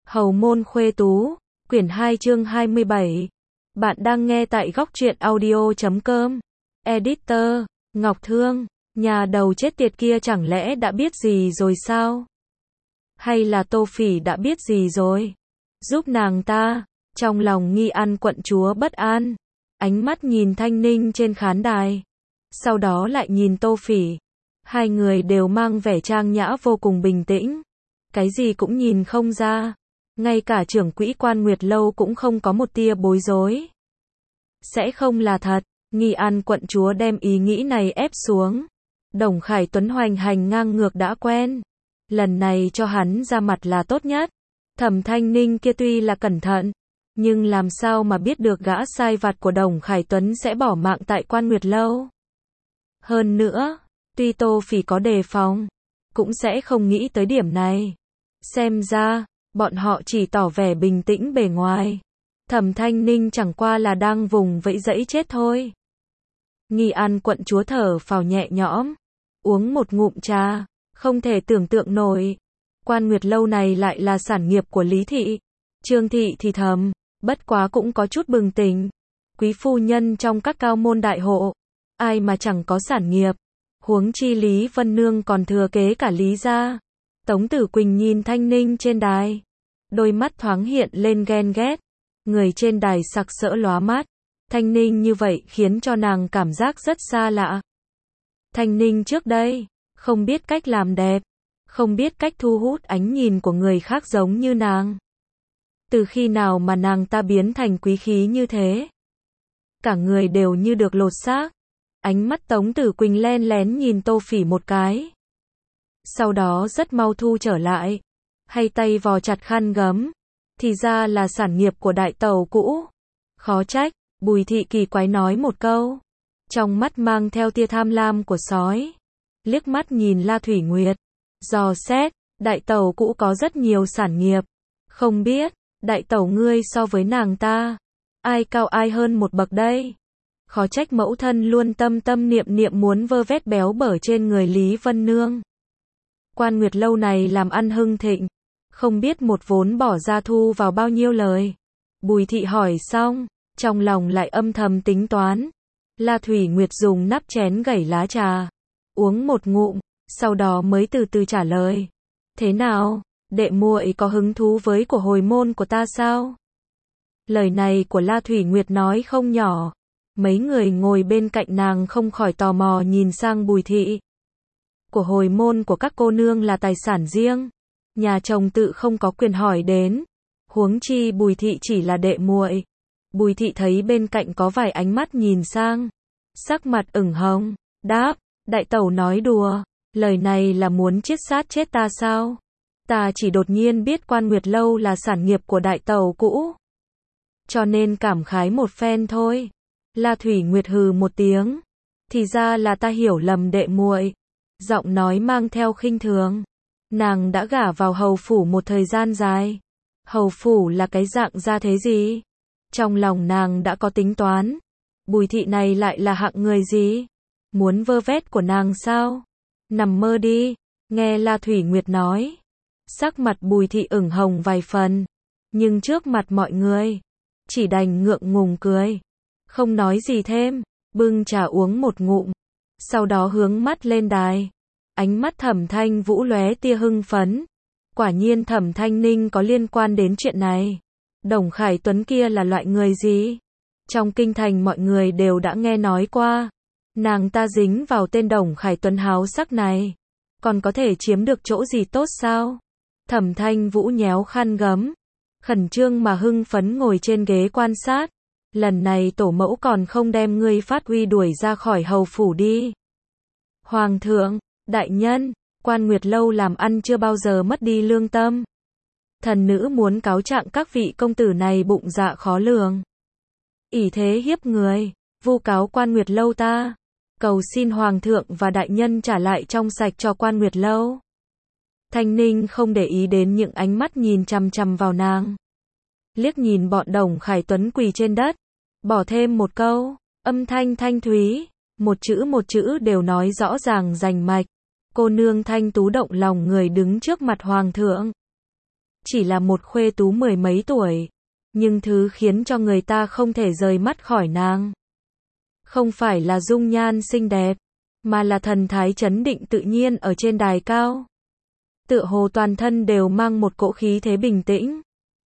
Hầu môn khuê tú, quyển 2 chương 27. Bạn đang nghe tại góc truyện audio.com. Editor, Ngọc Thương, nhà đầu chết tiệt kia chẳng lẽ đã biết gì rồi sao? Hay là Tô Phỉ đã biết gì rồi? Giúp nàng ta, trong lòng Nghi An quận chúa bất an, ánh mắt nhìn Thanh Ninh trên khán đài, sau đó lại nhìn Tô Phỉ. Hai người đều mang vẻ trang nhã vô cùng bình tĩnh, cái gì cũng nhìn không ra. Ngay cả trưởng quỹ Quan Nguyệt Lâu cũng không có một tia bối rối. Sẽ không là thật, Nghi An quận chúa đem ý nghĩ này ép xuống. Đồng Khải Tuấn hoành hành ngang ngược đã quen. Lần này cho hắn ra mặt là tốt nhất. Thẩm Thanh Ninh kia tuy là cẩn thận, nhưng làm sao mà biết được gã sai vặt của Đồng Khải Tuấn sẽ bỏ mạng tại Quan Nguyệt Lâu. Hơn nữa, tuy Tô Phỉ có đề phòng, cũng sẽ không nghĩ tới điểm này. Xem ra, bọn họ chỉ tỏ vẻ bình tĩnh bề ngoài. Thẩm Thanh Ninh chẳng qua là đang vùng vẫy dẫy chết thôi. Nghi An quận chúa thở phào nhẹ nhõm, uống một ngụm trà, không thể tưởng tượng nổi. Quan Nguyệt Lâu này lại là sản nghiệp của Lý Thị. Trương Thị thì thầm, bất quá cũng có chút bừng tỉnh. Quý phu nhân trong các cao môn đại hộ, ai mà chẳng có sản nghiệp. Huống chi Lý Vân Nương còn thừa kế cả Lý gia. Tống Tử Quỳnh nhìn Thanh Ninh trên đài, đôi mắt thoáng hiện lên ghen ghét. Người trên đài sặc sỡ lóa mắt. Thanh Ninh như vậy khiến cho nàng cảm giác rất xa lạ. Thanh Ninh trước đây, không biết cách làm đẹp, không biết cách thu hút ánh nhìn của người khác giống như nàng. Từ khi nào mà nàng ta biến thành quý khí như thế? Cả người đều như được lột xác. Ánh mắt Tống Tử Quỳnh len lén nhìn Tô Phỉ một cái. Sau đó rất mau thu trở lại, hay tay vò chặt khăn gấm. Thì ra là sản nghiệp của đại tẩu cũ. Khó trách, Bùi Thị kỳ quái nói một câu, trong mắt mang theo tia tham lam của sói. Liếc mắt nhìn La Thủy Nguyệt, dò xét, đại tẩu cũ có rất nhiều sản nghiệp. Không biết, đại tẩu ngươi so với nàng ta, ai cao ai hơn một bậc đây? Khó trách mẫu thân luôn tâm tâm niệm niệm muốn vơ vét béo bở trên người Lý Vân Nương. Quan Nguyệt Lâu này làm ăn hưng thịnh, không biết một vốn bỏ ra thu vào bao nhiêu lời. Bùi Thị hỏi xong, trong lòng lại âm thầm tính toán. La Thủy Nguyệt dùng nắp chén gẩy lá trà, uống một ngụm, sau đó mới từ từ trả lời. Thế nào, đệ muội có hứng thú với của hồi môn của ta sao? Lời này của La Thủy Nguyệt nói không nhỏ. Mấy người ngồi bên cạnh nàng không khỏi tò mò nhìn sang Bùi Thị. Của hồi môn của các cô nương là tài sản riêng, nhà chồng tự không có quyền hỏi đến. Huống chi Bùi Thị chỉ là đệ muội. Bùi Thị thấy bên cạnh có vài ánh mắt nhìn sang, sắc mặt ửng hồng, đáp, đại tẩu nói đùa, lời này là muốn chiết sát chết ta sao? Ta chỉ đột nhiên biết Quan Nguyệt Lâu là sản nghiệp của đại tẩu cũ, cho nên cảm khái một phen thôi. La Thủy Nguyệt hừ một tiếng, thì ra là ta hiểu lầm đệ muội. Giọng nói mang theo khinh thường. Nàng đã gả vào hầu phủ một thời gian dài. Hầu phủ là cái dạng ra thế gì? Trong lòng nàng đã có tính toán. Bùi Thị này lại là hạng người gì? Muốn vơ vét của nàng sao? Nằm mơ đi. Nghe La Thủy Nguyệt nói, sắc mặt Bùi Thị ửng hồng vài phần, nhưng trước mặt mọi người, chỉ đành ngượng ngùng cười, không nói gì thêm, bưng trà uống một ngụm, sau đó hướng mắt lên đài. Ánh mắt Thẩm Thanh Vũ lóe tia hưng phấn. Quả nhiên Thẩm Thanh Ninh có liên quan đến chuyện này. Đồng Khải Tuấn kia là loại người gì? Trong kinh thành mọi người đều đã nghe nói qua. Nàng ta dính vào tên Đồng Khải Tuấn háo sắc này, còn có thể chiếm được chỗ gì tốt sao? Thẩm Thanh Vũ nhéo khăn gấm, khẩn trương mà hưng phấn ngồi trên ghế quan sát. Lần này tổ mẫu còn không đem ngươi phát uy đuổi ra khỏi hầu phủ đi. Hoàng thượng, đại nhân, Quan Nguyệt Lâu làm ăn chưa bao giờ mất đi lương tâm. Thần nữ muốn cáo trạng các vị công tử này bụng dạ khó lường, ỷ thế hiếp người, vu cáo Quan Nguyệt Lâu ta. Cầu xin Hoàng thượng và đại nhân trả lại trong sạch cho Quan Nguyệt Lâu. Thanh Ninh không để ý đến những ánh mắt nhìn chằm chằm vào nàng. Liếc nhìn bọn Đồng Khải Tuấn quỳ trên đất, bỏ thêm một câu, âm thanh thanh thúy, một chữ đều nói rõ ràng rành mạch. Cô nương thanh tú động lòng người đứng trước mặt Hoàng thượng. chỉ là một khuê tú mười mấy tuổi, nhưng thứ khiến cho người ta không thể rời mắt khỏi nàng. Không phải là dung nhan xinh đẹp, mà là thần thái trấn định tự nhiên ở trên đài cao. Tựa hồ toàn thân đều mang một cỗ khí thế bình tĩnh.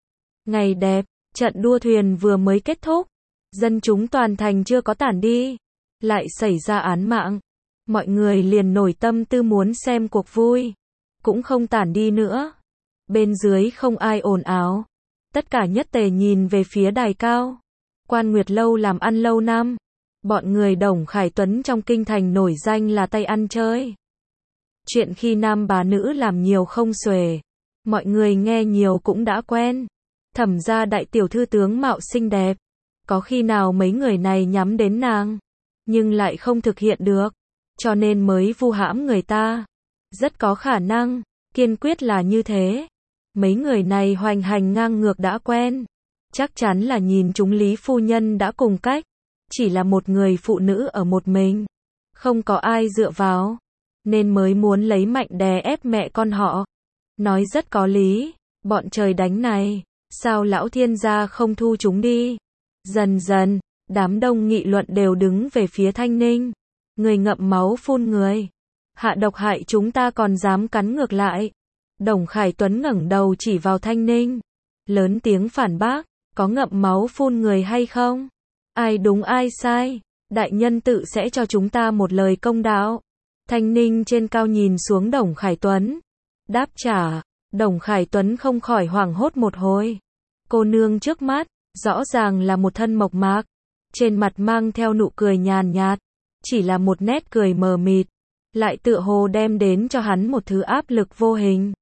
Ngày đẹp, trận đua thuyền vừa mới kết thúc, dân chúng toàn thành chưa có tản đi, lại xảy ra án mạng. Mọi người liền nổi tâm tư muốn xem cuộc vui, cũng không tản đi nữa. Bên dưới không ai ồn ào, tất cả nhất tề nhìn về phía đài cao. Quan Nguyệt Lâu làm ăn lâu năm, bọn người Đồng Khải Tuấn trong kinh thành nổi danh là tay ăn chơi. Chuyện khi nam bà nữ làm nhiều không xuể, mọi người nghe nhiều cũng đã quen. Thẩm gia đại tiểu thư tướng mạo xinh đẹp, có khi nào mấy người này nhắm đến nàng, nhưng lại không thực hiện được, cho nên mới vu hãm người ta. Rất có khả năng, kiên quyết là như thế. Mấy người này hoành hành ngang ngược đã quen, chắc chắn là nhìn chúng Lý phu nhân đã cùng cách, chỉ là một người phụ nữ ở một mình, không có ai dựa vào, nên mới muốn lấy mạnh đè ép mẹ con họ. Nói rất có lý, bọn trời đánh này, sao lão thiên gia không thu chúng đi. Dần dần, đám đông nghị luận đều đứng về phía Thanh Ninh. Người ngậm máu phun người, hạ độc hại chúng ta còn dám cắn ngược lại. Đồng Khải Tuấn ngẩng đầu chỉ vào Thanh Ninh, lớn tiếng phản bác, có ngậm máu phun người hay không? Ai đúng ai sai? Đại nhân tự sẽ cho chúng ta một lời công đạo. Thanh Ninh trên cao nhìn xuống Đồng Khải Tuấn, đáp trả. Đồng Khải Tuấn không khỏi hoảng hốt một hồi. Cô nương trước mắt, rõ ràng là một thân mộc mạc, trên mặt mang theo nụ cười nhàn nhạt, chỉ là một nét cười mờ mịt, lại tựa hồ đem đến cho hắn một thứ áp lực vô hình.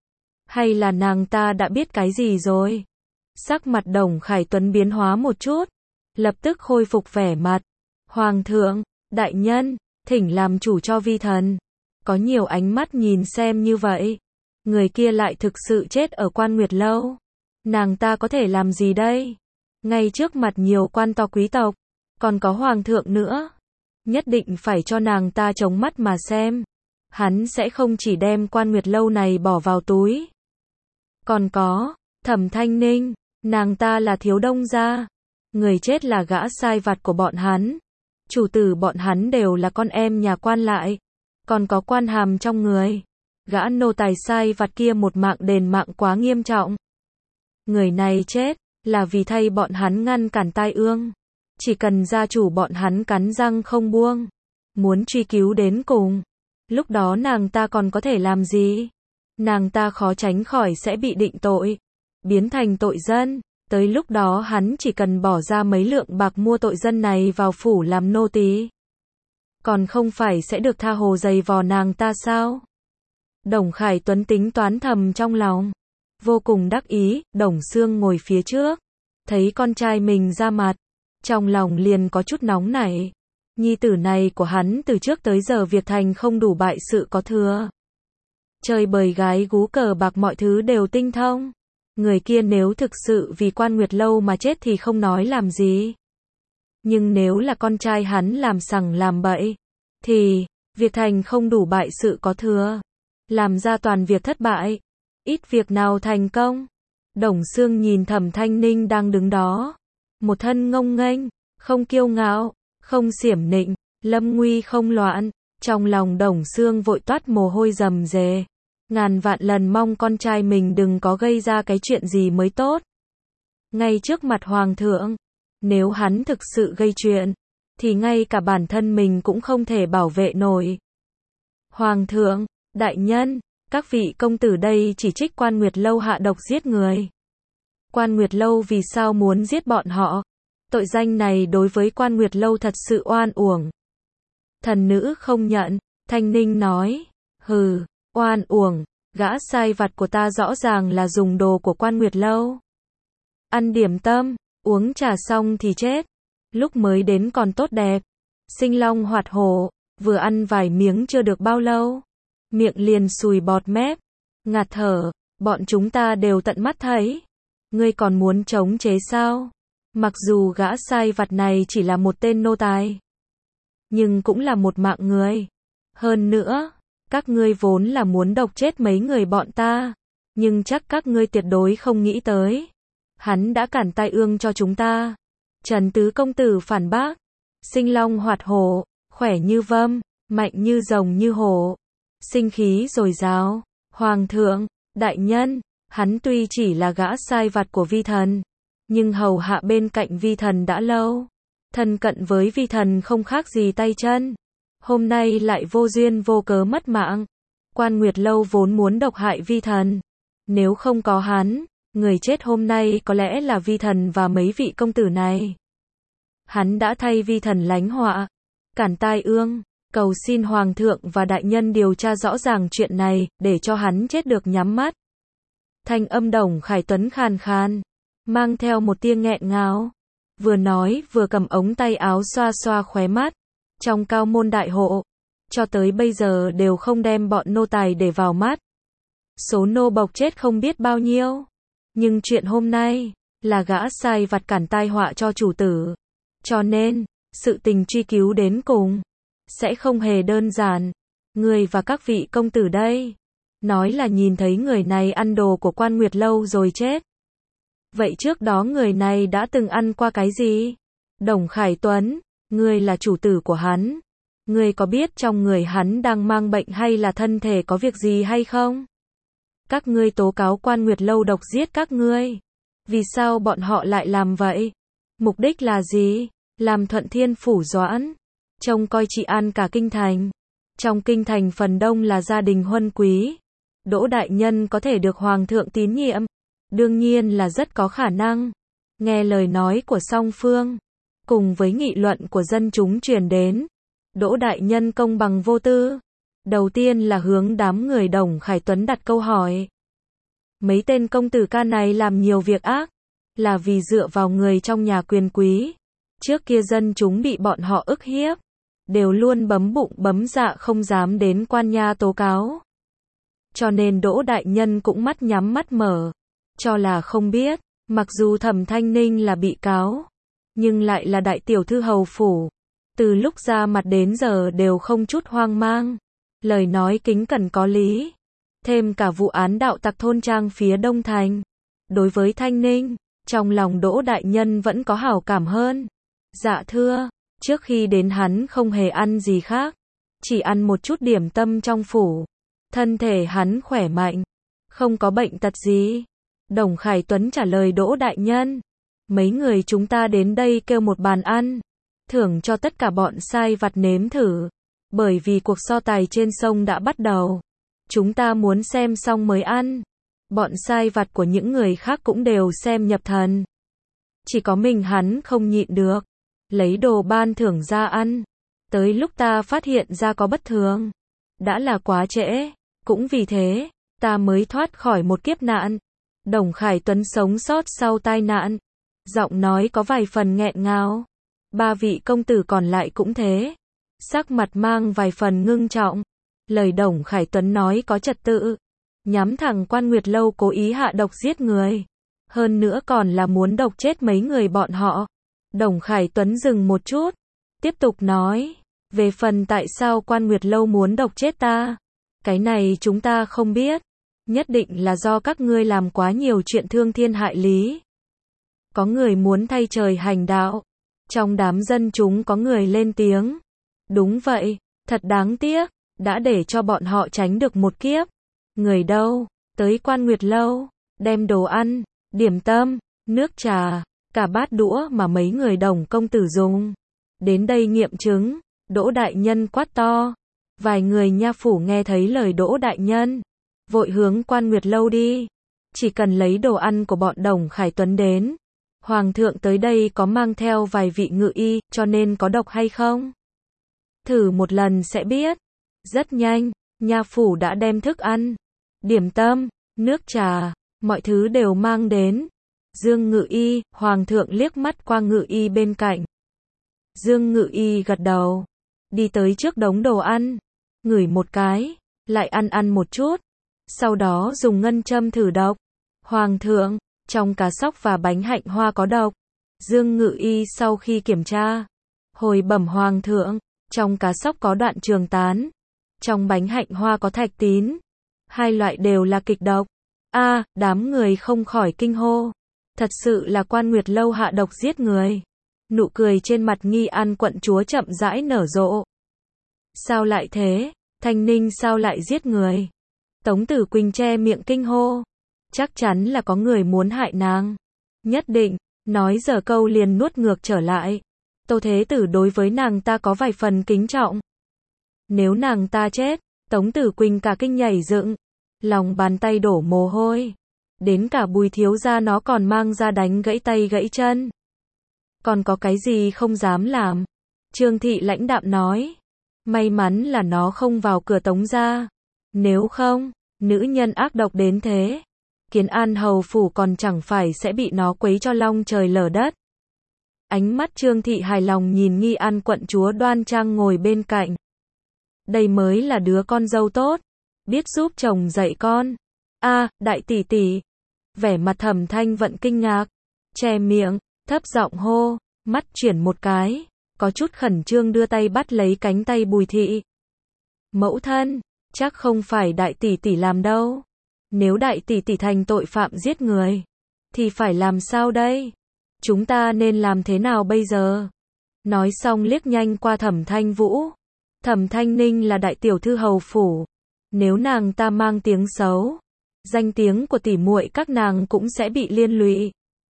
Hay là nàng ta đã biết cái gì rồi? Sắc mặt Đồng Khải Tuấn biến hóa một chút, lập tức khôi phục vẻ mặt. Hoàng thượng, đại nhân, thỉnh làm chủ cho vi thần. Có nhiều ánh mắt nhìn xem như vậy. Người kia lại thực sự chết ở Quan Nguyệt Lâu. Nàng ta có thể làm gì đây? Ngay trước mặt nhiều quan to quý tộc, còn có hoàng thượng nữa. Nhất định phải cho nàng ta chống mắt mà xem. Hắn sẽ không chỉ đem Quan Nguyệt Lâu này bỏ vào túi. Còn có, Thẩm Thanh Ninh, nàng ta là thiếu đông gia. Người chết là gã sai vặt của bọn hắn. Chủ tử bọn hắn đều là con em nhà quan lại. Còn có quan hàm trong người. Gã nô tài sai vặt kia một mạng đền mạng quá nghiêm trọng. Người này chết, là vì thay bọn hắn ngăn cản tai ương. Chỉ cần gia chủ bọn hắn cắn răng không buông, muốn truy cứu đến cùng, lúc đó nàng ta còn có thể làm gì? Nàng ta khó tránh khỏi sẽ bị định tội, biến thành tội dân. Tới lúc đó hắn chỉ cần bỏ ra mấy lượng bạc mua tội dân này vào phủ làm nô tỳ, còn không phải sẽ được tha hồ giày vò nàng ta sao? Đồng Khải Tuấn tính toán thầm trong lòng, vô cùng đắc ý. Đồng Xương ngồi phía trước, thấy con trai mình ra mặt, trong lòng liền có chút nóng nảy. Nhi tử này của hắn từ trước tới giờ việc thành không đủ bại sự có thừa. Chơi bời gái gú cờ bạc mọi thứ đều tinh thông. Người kia nếu thực sự vì Quan Nguyệt Lâu mà chết thì không nói làm gì. Nhưng nếu là con trai hắn làm sằng làm bậy, thì, việc thành không đủ bại sự có thừa. Làm ra toàn việc thất bại, ít việc nào thành công. Đồng Xương nhìn Thẩm Thanh Ninh đang đứng đó, một thân ngông nghênh, không kiêu ngạo, không xiểm nịnh, lâm nguy không loạn. Trong lòng Đồng Xương vội toát mồ hôi rầm rề. Ngàn vạn lần mong con trai mình đừng có gây ra cái chuyện gì mới tốt. Ngay trước mặt hoàng thượng, nếu hắn thực sự gây chuyện, thì ngay cả bản thân mình cũng không thể bảo vệ nổi. Hoàng thượng, đại nhân, các vị công tử đây chỉ trích Quan Nguyệt Lâu hạ độc giết người. Quan Nguyệt Lâu vì sao muốn giết bọn họ? Tội danh này đối với Quan Nguyệt Lâu thật sự oan uổng. Thần nữ không nhận, Thanh Ninh nói, hừ, oan uổng, gã sai vặt của ta rõ ràng là dùng đồ của Quan Nguyệt Lâu. Ăn điểm tâm, uống trà xong thì chết. Lúc mới đến còn tốt đẹp, sinh long hoạt hổ, vừa ăn vài miếng chưa được bao lâu, miệng liền sùi bọt mép, ngạt thở, bọn chúng ta đều tận mắt thấy. Ngươi còn muốn chống chế sao? Mặc dù gã sai vặt này chỉ là một tên nô tài, nhưng cũng là một mạng người. Hơn nữa, các ngươi vốn là muốn độc chết mấy người bọn ta. Nhưng chắc các ngươi tuyệt đối không nghĩ tới. Hắn đã cản tai ương cho chúng ta. Trần Tứ công tử phản bác. Sinh long hoạt hổ, khỏe như vâm, mạnh như rồng như hổ. Sinh khí dồi dào. Hoàng thượng, đại nhân, hắn tuy chỉ là gã sai vặt của vi thần, nhưng hầu hạ bên cạnh vi thần đã lâu. Thân cận với vi thần không khác gì tay chân. Hôm nay lại vô duyên vô cớ mất mạng. Quan Nguyệt Lâu vốn muốn độc hại vi thần. Nếu không có hắn, người chết hôm nay có lẽ là vi thần và mấy vị công tử này. Hắn đã thay vi thần lánh họa, cản tai ương, cầu xin hoàng thượng và đại nhân điều tra rõ ràng chuyện này, để cho hắn chết được nhắm mắt. Thanh âm Đồng Khải Tuấn khàn khàn, mang theo một tia nghẹn ngào. Vừa nói vừa cầm ống tay áo xoa xoa khóe mắt. Trong cao môn đại hộ, cho tới bây giờ đều không đem bọn nô tài để vào mắt. Số nô bộc chết không biết bao nhiêu. Nhưng chuyện hôm nay, là gã sai vặt cản tai họa cho chủ tử. Cho nên, sự tình truy cứu đến cùng, sẽ không hề đơn giản. Người và các vị công tử đây, nói là nhìn thấy người này ăn đồ của Quan Nguyệt Lâu rồi chết. Vậy trước đó người này đã từng ăn qua cái gì? Đồng Khải Tuấn, ngươi là chủ tử của hắn. Ngươi có biết trong người hắn đang mang bệnh hay là thân thể có việc gì hay không? Các ngươi tố cáo Quan Nguyệt Lâu độc giết các ngươi. Vì sao bọn họ lại làm vậy? Mục đích là gì? Làm Thuận Thiên Phủ Doãn trông coi trị an cả kinh thành. Trong kinh thành phần đông là gia đình huân quý. Đỗ đại nhân có thể được hoàng thượng tín nhiệm, đương nhiên là rất có khả năng. Nghe lời nói của song phương, cùng với nghị luận của dân chúng truyền đến, Đỗ đại nhân công bằng vô tư. Đầu tiên là hướng đám người Đồng Khải Tuấn đặt câu hỏi. Mấy tên công tử ca này làm nhiều việc ác, là vì dựa vào người trong nhà quyền quý. Trước kia dân chúng bị bọn họ ức hiếp, đều luôn bấm bụng bấm dạ không dám đến quan nha tố cáo. Cho nên Đỗ đại nhân cũng mắt nhắm mắt mở, cho là không biết, mặc dù Thẩm Thanh Ninh là bị cáo, nhưng lại là đại tiểu thư hầu phủ. Từ lúc ra mặt đến giờ đều không chút hoang mang, lời nói kính cẩn có lý. Thêm cả vụ án đạo tặc thôn trang phía Đông Thành. Đối với Thanh Ninh, trong lòng Đỗ đại nhân vẫn có hảo cảm hơn. Dạ thưa, trước khi đến hắn không hề ăn gì khác, chỉ ăn một chút điểm tâm trong phủ. Thân thể hắn khỏe mạnh, không có bệnh tật gì. Đồng Khải Tuấn trả lời Đỗ đại nhân, mấy người chúng ta đến đây kêu một bàn ăn, thưởng cho tất cả bọn sai vặt nếm thử. Bởi vì cuộc so tài trên sông đã bắt đầu, chúng ta muốn xem xong mới ăn. Bọn sai vặt của những người khác cũng đều xem nhập thần. Chỉ có mình hắn không nhịn được, lấy đồ ban thưởng ra ăn. Tới lúc ta phát hiện ra có bất thường, đã là quá trễ. Cũng vì thế, ta mới thoát khỏi một kiếp nạn. Đồng Khải Tuấn sống sót sau tai nạn, giọng nói có vài phần nghẹn ngào. Ba vị công tử còn lại cũng thế, sắc mặt mang vài phần ngưng trọng. Lời Đồng Khải Tuấn nói có trật tự, nhắm thẳng Quan Nguyệt Lâu cố ý hạ độc giết người, hơn nữa còn là muốn độc chết mấy người bọn họ. Đồng Khải Tuấn dừng một chút, tiếp tục nói, về phần tại sao Quan Nguyệt Lâu muốn độc chết ta, cái này chúng ta không biết, nhất định là do các ngươi làm quá nhiều chuyện thương thiên hại lý. Có người muốn thay trời hành đạo. Trong đám dân chúng có người lên tiếng. Đúng vậy, thật đáng tiếc, đã để cho bọn họ tránh được một kiếp. Người đâu, tới Quan Nguyệt Lâu, đem đồ ăn, điểm tâm, nước trà, cả bát đũa mà mấy người Đồng công tử dùng. Đến đây nghiệm chứng, Đỗ đại nhân quát to. Vài người nha phủ nghe thấy lời Đỗ đại nhân, vội hướng Quan Nguyệt Lâu đi. Chỉ cần lấy đồ ăn của bọn Đồng Khải Tuấn đến. Hoàng thượng tới đây có mang theo vài vị ngự y, cho nên có độc hay không? Thử một lần sẽ biết. Rất nhanh, nha phủ đã đem thức ăn, điểm tâm, nước trà, mọi thứ đều mang đến. Dương ngự y, hoàng thượng liếc mắt qua ngự y bên cạnh. Dương ngự y gật đầu, đi tới trước đống đồ ăn, ngửi một cái, lại ăn một chút. Sau đó dùng ngân châm thử độc. Hoàng thượng, trong cá sóc và bánh hạnh hoa có độc. Dương ngự y sau khi kiểm tra, hồi bẩm hoàng thượng, trong cá sóc có đoạn trường tán, trong bánh hạnh hoa có thạch tín. Hai loại đều là kịch độc. Đám người không khỏi kinh hô. Thật sự là Quan Nguyệt Lâu hạ độc giết người. Nụ cười trên mặt Nghi An quận chúa chậm rãi nở rộ. Sao lại thế? Thanh Ninh sao lại giết người? Tống Tử Quỳnh che miệng kinh hô. Chắc chắn là có người muốn hại nàng. Nhất định, nói giờ câu liền nuốt ngược trở lại. Tô Thế Tử đối với nàng ta có vài phần kính trọng. Nếu nàng ta chết, Tống Tử Quỳnh cả kinh nhảy dựng. Lòng bàn tay đổ mồ hôi. Đến cả Bùi thiếu gia nó còn mang ra đánh gãy tay gãy chân. Còn có cái gì không dám làm? Trương Thị lãnh đạm nói. May mắn là nó không vào cửa Tống gia. Nếu không, nữ nhân ác độc đến thế. Kiến An hầu phủ còn chẳng phải sẽ bị nó quấy cho long trời lở đất. Ánh mắt Trương Thị hài lòng nhìn Nghi An quận chúa đoan trang ngồi bên cạnh. Đây mới là đứa con dâu tốt. Biết giúp chồng dạy con. Đại tỷ tỷ. Vẻ mặt Thẩm Thanh Vận kinh ngạc. Che miệng, thấp giọng hô. Mắt chuyển một cái. Có chút khẩn trương đưa tay bắt lấy cánh tay Bùi Thị. Mẫu thân, chắc không phải đại tỷ tỷ làm đâu. Nếu đại tỷ tỷ thành tội phạm giết người, thì phải làm sao đây? Chúng ta nên làm thế nào bây giờ? Nói xong liếc nhanh qua Thẩm Thanh Vũ. Thẩm Thanh Ninh là đại tiểu thư hầu phủ. Nếu nàng ta mang tiếng xấu, danh tiếng của tỷ muội các nàng cũng sẽ bị liên lụy.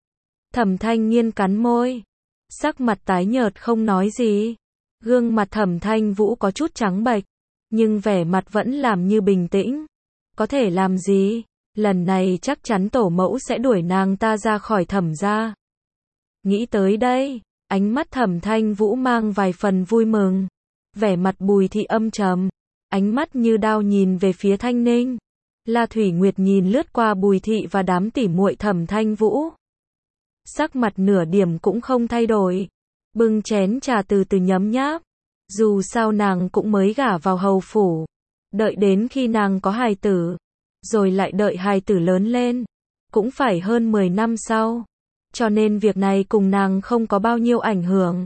Thẩm Thanh Nghiên cắn môi. Sắc mặt tái nhợt không nói gì. Gương mặt Thẩm Thanh Vũ có chút trắng bệch, nhưng vẻ mặt vẫn làm như bình tĩnh. Có thể làm gì? Lần này chắc chắn tổ mẫu sẽ đuổi nàng ta ra khỏi Thẩm gia. Nghĩ tới đây, ánh mắt Thẩm Thanh Vũ mang vài phần vui mừng. Vẻ mặt Bùi Thị âm trầm, ánh mắt như đao nhìn về phía Thanh Ninh. La Thủy Nguyệt nhìn lướt qua Bùi Thị và đám tỉ muội Thẩm Thanh Vũ. Sắc mặt nửa điểm cũng không thay đổi. Bưng chén trà từ từ nhấm nháp. Dù sao nàng cũng mới gả vào hầu phủ. Đợi đến khi nàng có hài tử, rồi lại đợi hài tử lớn lên, cũng phải hơn 10 năm sau. Cho nên việc này cùng nàng không có bao nhiêu ảnh hưởng.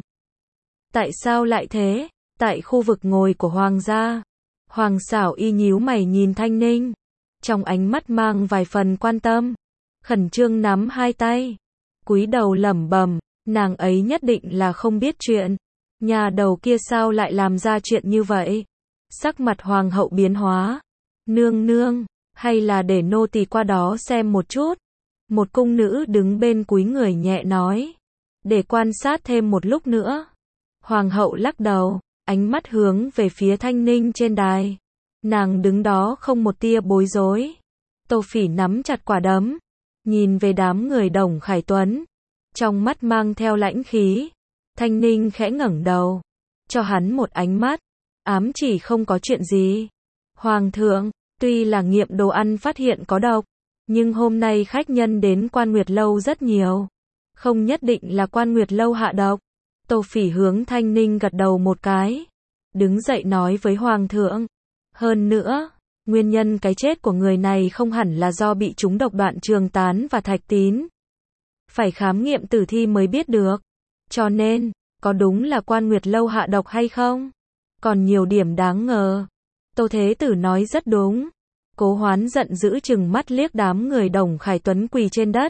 Tại sao lại thế? Tại khu vực ngồi của Hoàng gia, Hoàng Xảo Y nhíu mày nhìn Thanh Ninh. Trong ánh mắt mang vài phần quan tâm. Khẩn trương nắm hai tay. Cúi đầu lẩm bẩm, nàng ấy nhất định là không biết chuyện. Nhà đầu kia sao lại làm ra chuyện như vậy? Sắc mặt hoàng hậu biến hóa. Nương nương, hay là để nô tỳ qua đó xem một chút? Một cung nữ đứng bên cúi người nhẹ nói. Để quan sát thêm một lúc nữa. Hoàng hậu lắc đầu, ánh mắt hướng về phía Thanh Ninh trên đài. Nàng đứng đó không một tia bối rối. Tô Phỉ nắm chặt quả đấm, nhìn về đám người Đồng Khải Tuấn, trong mắt mang theo lãnh khí. Thanh Ninh khẽ ngẩng đầu, cho hắn một ánh mắt, ám chỉ không có chuyện gì. Hoàng thượng, tuy là nghiệm đồ ăn phát hiện có độc, nhưng hôm nay khách nhân đến Quan Nguyệt Lâu rất nhiều. Không nhất định là Quan Nguyệt Lâu hạ độc. Tô Phỉ hướng Thanh Ninh gật đầu một cái, đứng dậy nói với Hoàng thượng. Hơn nữa, nguyên nhân cái chết của người này không hẳn là do bị trúng độc Đoạn Trường Tán và Thạch Tín. Phải khám nghiệm tử thi mới biết được. Cho nên, có đúng là Quan Nguyệt Lâu hạ độc hay không? Còn nhiều điểm đáng ngờ. Tô Thế Tử nói rất đúng. Cố Hoán giận dữ chừng mắt liếc đám người Đồng Khải Tuấn quỳ trên đất.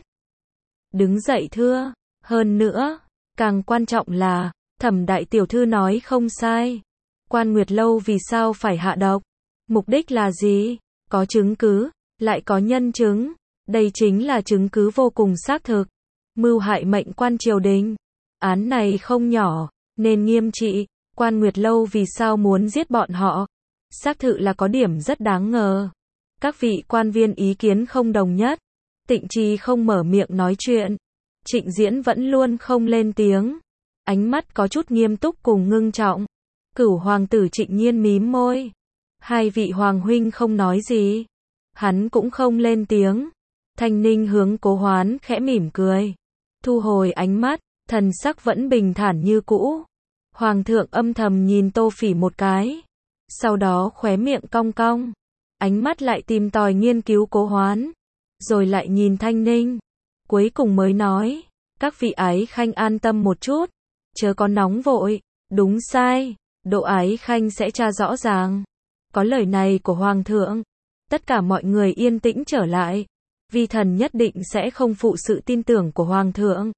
Đứng dậy thưa. Hơn nữa, càng quan trọng là, Thẩm đại tiểu thư nói không sai. Quan Nguyệt Lâu vì sao phải hạ độc? Mục đích là gì? Có chứng cứ, lại có nhân chứng. Đây chính là chứng cứ vô cùng xác thực. Mưu hại mệnh quan triều đình. Án này không nhỏ, nên nghiêm trị. Quan Nguyệt Lâu vì sao muốn giết bọn họ? Xác thực là có điểm rất đáng ngờ. Các vị quan viên ý kiến không đồng nhất. Tịnh Trì không mở miệng nói chuyện. Trịnh Diễn vẫn luôn không lên tiếng. Ánh mắt có chút nghiêm túc cùng ngưng trọng. Cửu hoàng tử Trịnh Nhiên mím môi. Hai vị hoàng huynh không nói gì. Hắn cũng không lên tiếng. Thanh Ninh hướng Cố Hoán khẽ mỉm cười. Thu hồi ánh mắt, thần sắc vẫn bình thản như cũ. Hoàng thượng âm thầm nhìn Tô Phỉ một cái. Sau đó khóe miệng cong cong. Ánh mắt lại tìm tòi nghiên cứu Cố Hoán. Rồi lại nhìn Thanh Ninh. Cuối cùng mới nói. Các vị ái khanh an tâm một chút. Chớ có nóng vội. Đúng sai. Độ ái khanh sẽ tra rõ ràng. Có lời này của Hoàng thượng. Tất cả mọi người yên tĩnh trở lại. vi thần nhất định sẽ không phụ sự tin tưởng của Hoàng thượng.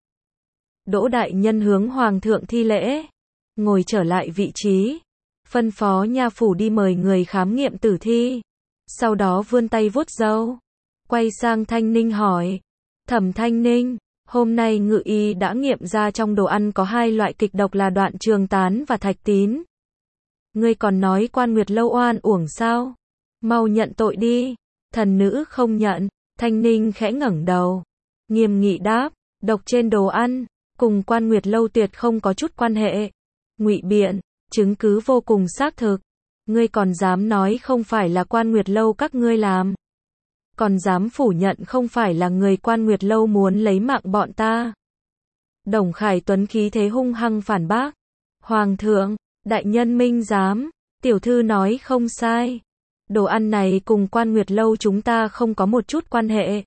Đỗ đại nhân hướng Hoàng thượng thi lễ, ngồi trở lại vị trí, phân phó nha phủ đi mời người khám nghiệm tử thi. Sau đó vươn tay vuốt râu, quay sang Thanh Ninh hỏi, Thẩm Thanh Ninh, hôm nay ngự y đã nghiệm ra trong đồ ăn có 2 loại kịch độc là đoạn trường tán và thạch tín. Ngươi còn nói Quan Nguyệt Lâu oan uổng sao? Mau nhận tội đi. Thần nữ không nhận. Thanh Ninh khẽ ngẩng đầu, nghiêm nghị đáp, độc trên đồ ăn cùng Quan Nguyệt Lâu tuyệt không có chút quan hệ. Ngụy biện, chứng cứ vô cùng xác thực. Ngươi còn dám nói không phải là Quan Nguyệt Lâu các ngươi làm? Còn dám phủ nhận không phải là người Quan Nguyệt Lâu muốn lấy mạng bọn ta? Đồng Khải Tuấn khí thế hung hăng phản bác. Hoàng thượng, đại nhân minh giám, tiểu thư nói không sai. Đồ ăn này cùng Quan Nguyệt Lâu chúng ta không có một chút quan hệ.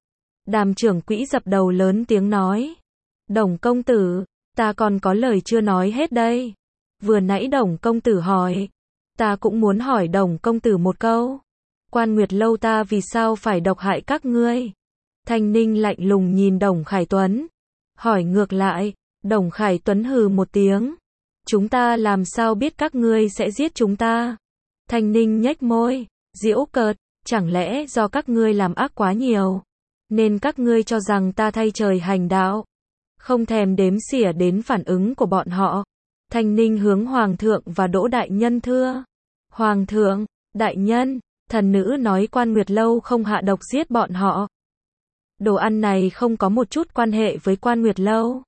Đàm trưởng quỹ dập đầu lớn tiếng nói. Đồng công tử, ta còn có lời chưa nói hết đây. Vừa nãy Đồng công tử hỏi, ta cũng muốn hỏi Đồng công tử một câu. Quan Nguyệt Lâu ta vì sao phải độc hại các ngươi? Thanh Ninh lạnh lùng nhìn Đồng Khải Tuấn, hỏi ngược lại. Đồng Khải Tuấn hừ một tiếng. Chúng ta làm sao biết các ngươi sẽ giết chúng ta? Thanh Ninh nhếch môi, giễu cợt, chẳng lẽ do các ngươi làm ác quá nhiều, nên các ngươi cho rằng ta thay trời hành đạo? Không thèm đếm xỉa đến phản ứng của bọn họ. Thanh Ninh hướng Hoàng thượng và Đỗ đại nhân thưa. Hoàng thượng, đại nhân, thần nữ nói Quan Nguyệt Lâu không hạ độc giết bọn họ. Đồ ăn này không có một chút quan hệ với Quan Nguyệt Lâu.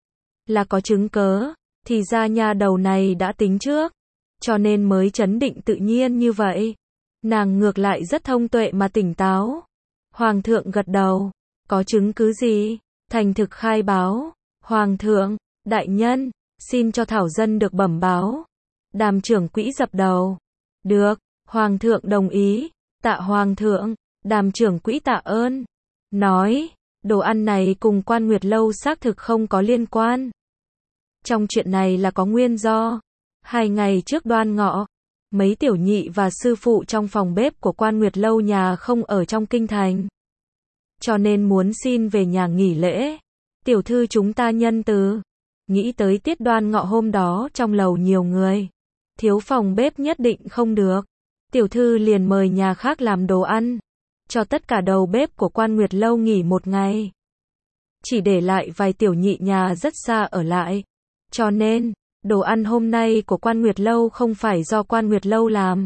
Là có chứng cớ, thì ra nha đầu này đã tính trước, cho nên mới trấn định tự nhiên như vậy. Nàng ngược lại rất thông tuệ mà tỉnh táo. Hoàng thượng gật đầu, có chứng cứ gì? Thành thực khai báo. Hoàng thượng, đại nhân, xin cho thảo dân được bẩm báo. Đàm trưởng quỹ dập đầu. Được, Hoàng thượng đồng ý. Tạ Hoàng thượng. Đàm trưởng quỹ tạ ơn. Nói, đồ ăn này cùng Quan Nguyệt Lâu xác thực không có liên quan. Trong chuyện này là có nguyên do. 2 ngày trước Đoan Ngọ, mấy tiểu nhị và sư phụ trong phòng bếp của Quan Nguyệt Lâu nhà không ở trong kinh thành, cho nên muốn xin về nhà nghỉ lễ. Tiểu thư chúng ta nhân từ, nghĩ tới tiết Đoan Ngọ hôm đó trong lầu nhiều người, thiếu phòng bếp nhất định không được. Tiểu thư liền mời nhà khác làm đồ ăn, cho tất cả đầu bếp của Quan Nguyệt Lâu nghỉ 1 ngày. Chỉ để lại vài tiểu nhị nhà rất xa ở lại. Cho nên, đồ ăn hôm nay của Quan Nguyệt Lâu không phải do Quan Nguyệt Lâu làm.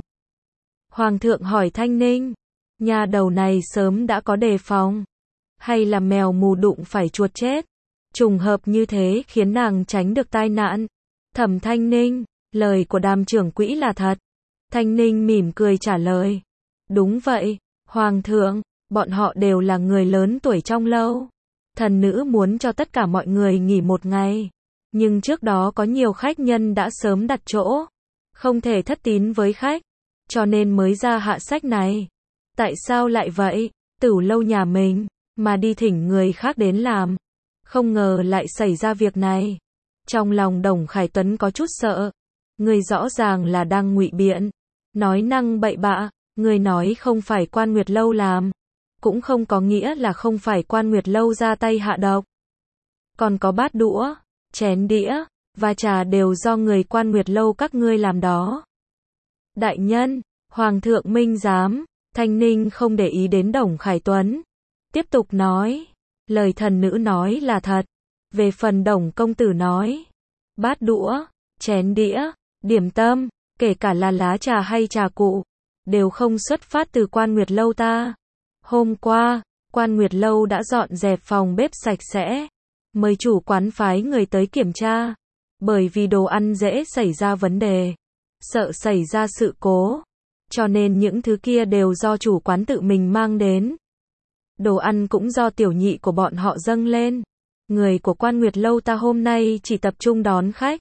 Hoàng thượng hỏi Thanh Ninh, nhà đầu này sớm đã có đề phòng, hay là mèo mù đụng phải chuột chết? Trùng hợp như thế khiến nàng tránh được tai nạn. Thẩm Thanh Ninh, lời của Đàm trưởng quỹ là thật. Thanh Ninh mỉm cười trả lời. Đúng vậy, Hoàng thượng, bọn họ đều là người lớn tuổi trong lâu. Thần nữ muốn cho tất cả mọi người nghỉ 1 ngày. Nhưng trước đó có nhiều khách nhân đã sớm đặt chỗ, không thể thất tín với khách, cho nên mới ra hạ sách này. Tại sao lại vậy? Tửu lâu nhà mình, mà đi thỉnh người khác đến làm. Không ngờ lại xảy ra việc này. Trong lòng Đồng Khải Tuấn có chút sợ. Người rõ ràng là đang ngụy biện, nói năng bậy bạ. Người nói không phải Quan Nguyệt Lâu làm, cũng không có nghĩa là không phải Quan Nguyệt Lâu ra tay hạ độc. Còn có bát đũa, chén đĩa và trà đều do người Quan Nguyệt Lâu các ngươi làm đó. Đại nhân, Hoàng thượng minh giám. Thanh Ninh không để ý đến Đồng Khải Tuấn, tiếp tục nói, lời thần nữ nói là thật. Về phần Đồng công tử nói, bát đũa, chén đĩa, điểm tâm, kể cả là lá trà hay trà cụ, đều không xuất phát từ Quan Nguyệt Lâu ta. Hôm qua, Quan Nguyệt Lâu đã dọn dẹp phòng bếp sạch sẽ, mời chủ quán phái người tới kiểm tra, bởi vì đồ ăn dễ xảy ra vấn đề, sợ xảy ra sự cố, cho nên những thứ kia đều do chủ quán tự mình mang đến. Đồ ăn cũng do tiểu nhị của bọn họ dâng lên. Người của Quan Nguyệt Lâu ta hôm nay chỉ tập trung đón khách,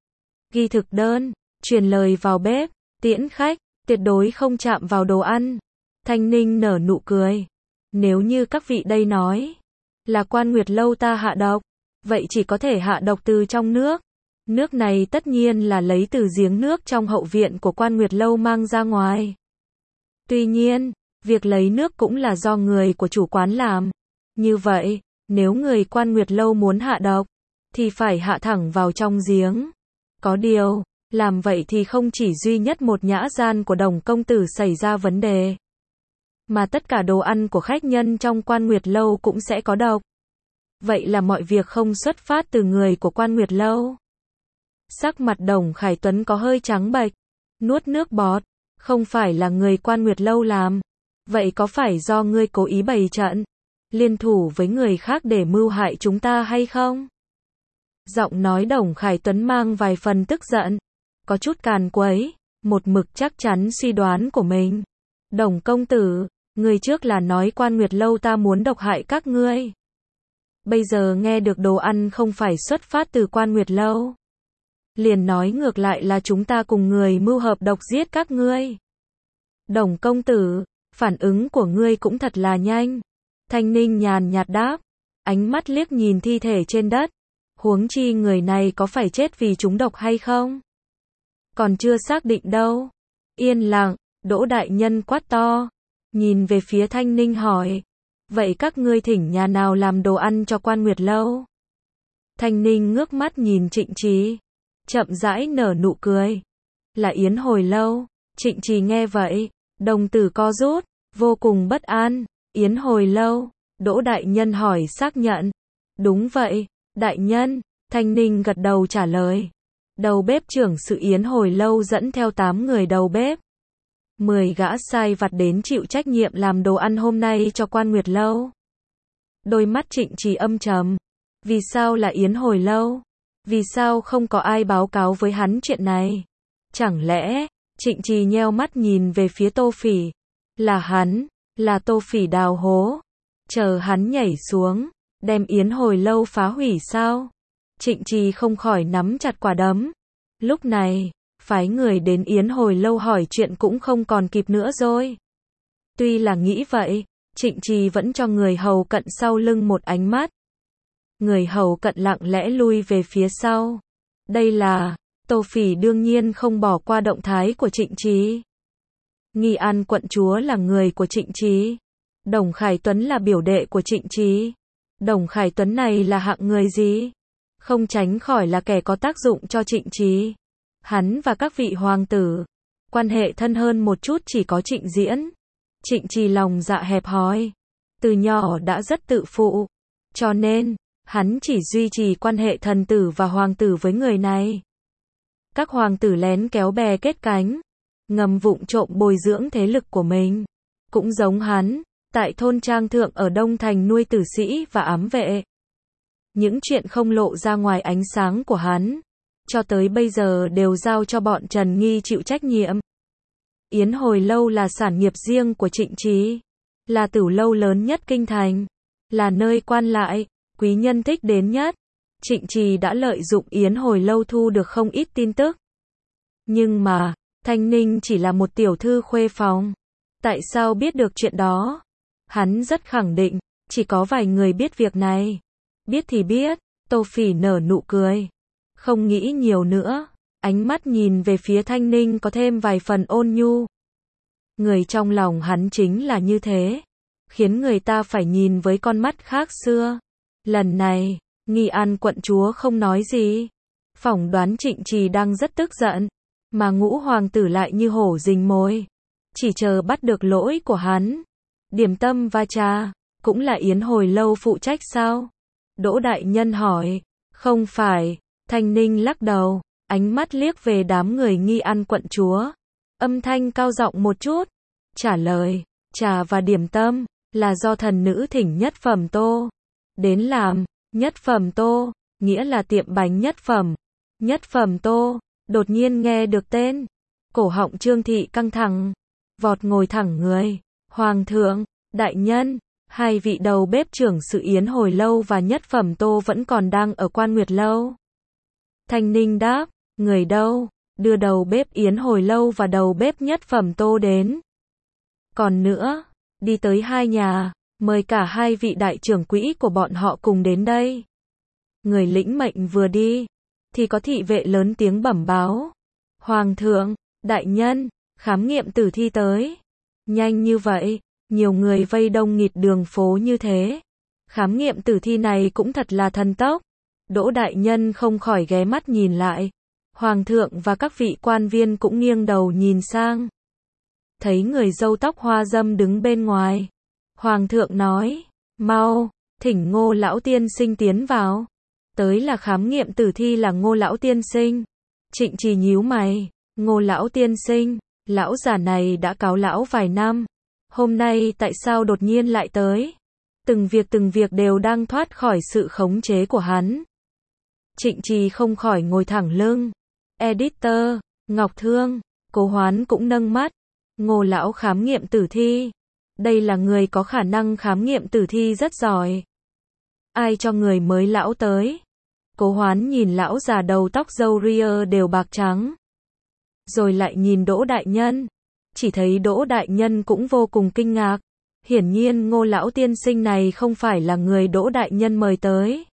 ghi thực đơn, truyền lời vào bếp, tiễn khách, tuyệt đối không chạm vào đồ ăn. Thanh Ninh nở nụ cười. Nếu như các vị đây nói là Quan Nguyệt Lâu ta hạ độc, vậy chỉ có thể hạ độc từ trong nước. Nước này tất nhiên là lấy từ giếng nước trong hậu viện của Quan Nguyệt Lâu mang ra ngoài. Tuy nhiên, Việc lấy nước cũng là do người của chủ quán làm. Như vậy, nếu người Quan Nguyệt Lâu muốn hạ độc, thì phải hạ thẳng vào trong giếng. Có điều, làm vậy thì không chỉ duy nhất một nhã gian của Đồng công tử xảy ra vấn đề, mà tất cả đồ ăn của khách nhân trong Quan Nguyệt Lâu cũng sẽ có độc. Vậy là mọi việc không xuất phát từ người của Quan Nguyệt Lâu. Sắc mặt Đồng Khải Tuấn có hơi trắng bệch, nuốt nước bọt, không phải là người Quan Nguyệt Lâu làm. Vậy có phải do ngươi cố ý bày trận, liên thủ với người khác để mưu hại chúng ta hay không? Giọng nói Đồng Khải Tuấn mang vài phần tức giận, có chút càn quấy, một mực chắc chắn suy đoán của mình. Đồng công tử, người trước là nói Quan Nguyệt Lâu ta muốn độc hại các ngươi. Bây giờ nghe được đồ ăn không phải xuất phát từ Quan Nguyệt Lâu, liền nói ngược lại là chúng ta cùng người mưu hợp độc giết các ngươi. Đồng công tử, phản ứng của ngươi cũng thật là nhanh. Thanh Ninh nhàn nhạt đáp, ánh mắt liếc nhìn thi thể trên đất. Huống chi người này có phải chết vì trúng độc hay không? Còn chưa xác định đâu. Yên lặng, Đỗ đại nhân quát to, nhìn về phía Thanh Ninh hỏi, vậy các ngươi thỉnh nhà nào làm đồ ăn cho Quan Nguyệt Lâu? Thanh Ninh ngước mắt nhìn Trịnh Trì, chậm rãi nở nụ cười. Là Yến Hồi Lâu. Trịnh Trì nghe vậy, đồng tử co rút, vô cùng bất an. Yến Hồi Lâu. Đỗ đại nhân hỏi xác nhận. Đúng vậy, đại nhân. Thanh Ninh gật đầu trả lời. Đầu bếp trưởng sự Yến Hồi Lâu dẫn theo 8 người đầu bếp, 10 gã sai vặt đến chịu trách nhiệm làm đồ ăn hôm nay cho Quan Nguyệt Lâu. Đôi mắt Trịnh Trì âm trầm. Vì sao là Yến Hồi Lâu? Vì sao không có ai báo cáo với hắn chuyện này? Chẳng lẽ, Trịnh Trì nheo mắt nhìn về phía Tô Phỉ. Là hắn, là Tô Phỉ đào hố. Chờ hắn nhảy xuống, đem Yến Hồi Lâu phá hủy sao? Trịnh Trì không khỏi nắm chặt quả đấm. Lúc này, phái người đến Yến Hồi Lâu hỏi chuyện cũng không còn kịp nữa rồi. Tuy là nghĩ vậy, Trịnh Trì vẫn cho người hầu cận sau lưng một ánh mắt. Người hầu cận lặng lẽ lui về phía sau. Đây là, Tô Phỉ đương nhiên không bỏ qua động thái của Trịnh Trì. Nghi An quận chúa là người của Trịnh Trì. Đồng Khải Tuấn là biểu đệ của Trịnh Trì. Đồng Khải Tuấn này là hạng người gì? Không tránh khỏi là kẻ có tác dụng cho Trịnh Trì. Hắn và các vị hoàng tử, quan hệ thân hơn một chút chỉ có Trịnh Diễn. Trịnh Trì lòng dạ hẹp hòi, từ nhỏ đã rất tự phụ, cho nên, hắn chỉ duy trì quan hệ thần tử và hoàng tử với người này. Các hoàng tử lén kéo bè kết cánh, ngầm vụng trộm bồi dưỡng thế lực của mình. Cũng giống hắn, tại thôn Trang Thượng ở Đông Thành nuôi tử sĩ và ám vệ. Những chuyện không lộ ra ngoài ánh sáng của hắn, cho tới bây giờ đều giao cho bọn Trần Nghi chịu trách nhiệm. Yến Hồi Lâu là sản nghiệp riêng của Trịnh Trì, là tửu lâu lớn nhất kinh thành, là nơi quan lại, quý nhân thích đến nhất. Trịnh Trì đã lợi dụng Yến Hồi Lâu thu được không ít tin tức. Nhưng mà, Thanh Ninh chỉ là một tiểu thư khuê phòng. Tại sao biết được chuyện đó? Hắn rất khẳng định, chỉ có vài người biết việc này. Biết thì biết, Tô Phỉ nở nụ cười. Không nghĩ nhiều nữa, ánh mắt nhìn về phía Thanh Ninh có thêm vài phần ôn nhu. Người trong lòng hắn chính là như thế, khiến người ta phải nhìn với con mắt khác xưa. Lần này, Nghi An quận chúa không nói gì. Phỏng đoán Trịnh Trì đang rất tức giận, mà Ngũ hoàng tử lại như hổ rình mồi, chỉ chờ bắt được lỗi của hắn. Điểm tâm và trà, cũng là Yến Hồi Lâu phụ trách sao? Đỗ đại nhân hỏi. Không phải. Thanh Ninh lắc đầu, ánh mắt liếc về đám người Nghi An quận chúa. Âm thanh cao giọng một chút. Trả lời, trà và điểm tâm, là do thần nữ thỉnh Nhất Phẩm Tô đến làm. Nhất Phẩm Tô, nghĩa là tiệm bánh nhất phẩm. Nhất Phẩm Tô, đột nhiên nghe được tên. Cổ họng Trương Thị căng thẳng, vọt ngồi thẳng người. Hoàng thượng, đại nhân, hai vị đầu bếp trưởng sự Yến Hồi Lâu và Nhất Phẩm Tô vẫn còn đang ở Quan Nguyệt Lâu. Thanh Ninh đáp, người đâu? Đưa đầu bếp Yến Hồi Lâu và đầu bếp Nhất Phẩm Tô đến. Còn nữa, đi tới hai nhà, mời cả hai vị đại trưởng quỹ của bọn họ cùng đến đây. Người lĩnh mệnh vừa đi, thì có thị vệ lớn tiếng bẩm báo. Hoàng thượng, đại nhân, khám nghiệm tử thi tới. Nhanh như vậy, Nhiều người vây đông nghịt đường phố như thế. Khám nghiệm tử thi này cũng thật là thần tốc. Đỗ đại nhân không khỏi ghé mắt nhìn lại. Hoàng thượng và các vị quan viên cũng nghiêng đầu nhìn sang. Thấy người râu tóc hoa râm đứng bên ngoài. Hoàng thượng nói, mau, thỉnh Ngô lão tiên sinh tiến vào. Tới là khám nghiệm tử thi là Ngô lão tiên sinh. Trịnh Trì nhíu mày, Ngô lão tiên sinh, lão già này đã cáo lão vài năm. Hôm nay tại sao đột nhiên lại tới? Từng việc đều đang thoát khỏi sự khống chế của hắn. Trịnh Trì không khỏi ngồi thẳng lưng. Editor, Ngọc Thương, Cố Hoán cũng nâng mắt. Ngô lão khám nghiệm tử thi. Đây là người có khả năng khám nghiệm tử thi rất giỏi. Ai cho người mới lão tới? Cố Hoán nhìn lão già đầu tóc râu ria đều bạc trắng. Rồi lại nhìn Đỗ đại nhân. Chỉ thấy Đỗ đại nhân cũng vô cùng kinh ngạc. Hiển nhiên Ngô lão tiên sinh này không phải là người Đỗ đại nhân mời tới.